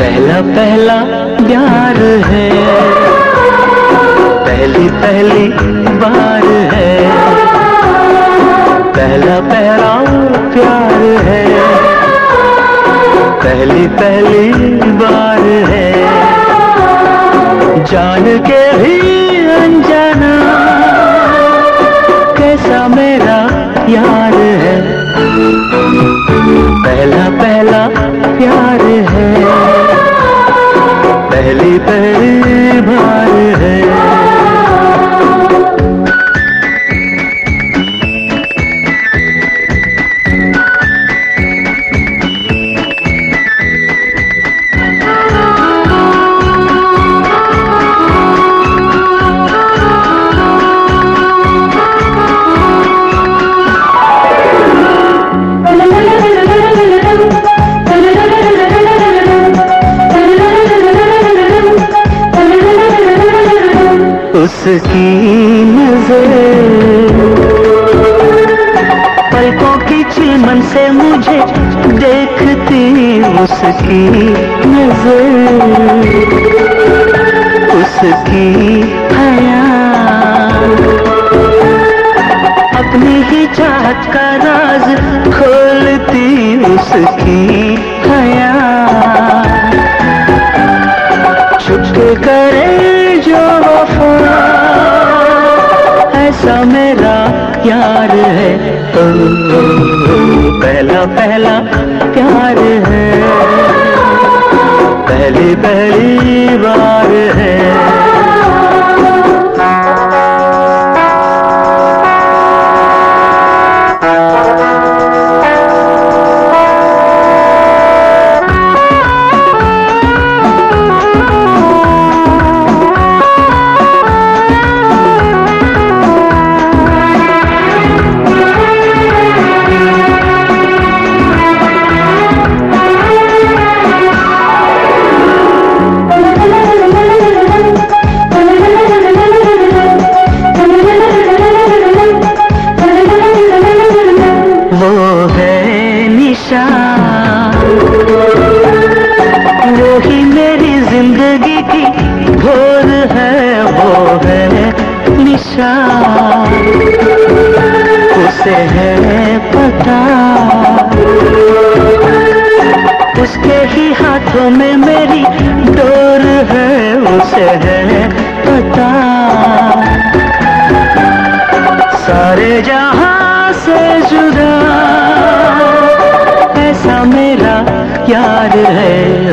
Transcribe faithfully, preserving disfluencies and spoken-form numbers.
पहला पहला प्यार है, पहली पहली बार है, पहला पहला प्यार है, पहली पहली बार है। जान के भी अनजाना कैसा मेरा यार है, पहला पहला प्यार है, पहली पहली बार है। उसकी नजर पलकों की चिलमन से मुझे देखती, उसकी नजर उसकी हया अपनी ही चाहत का राज खोलती, उसकी हया चुप करे जो वफा ऐसा मेरा यार है। ओ, ओ, ओ, पहला पहला प्यार है, पहली पहली बार है। वो ही मेरी जिंदगी की भोर है, वो है निशा, उसे है पता, उसके ही हाथों में मेरी डोर है, उसे है पता। सारे जहां से जुदा ऐसा मेरा यार है।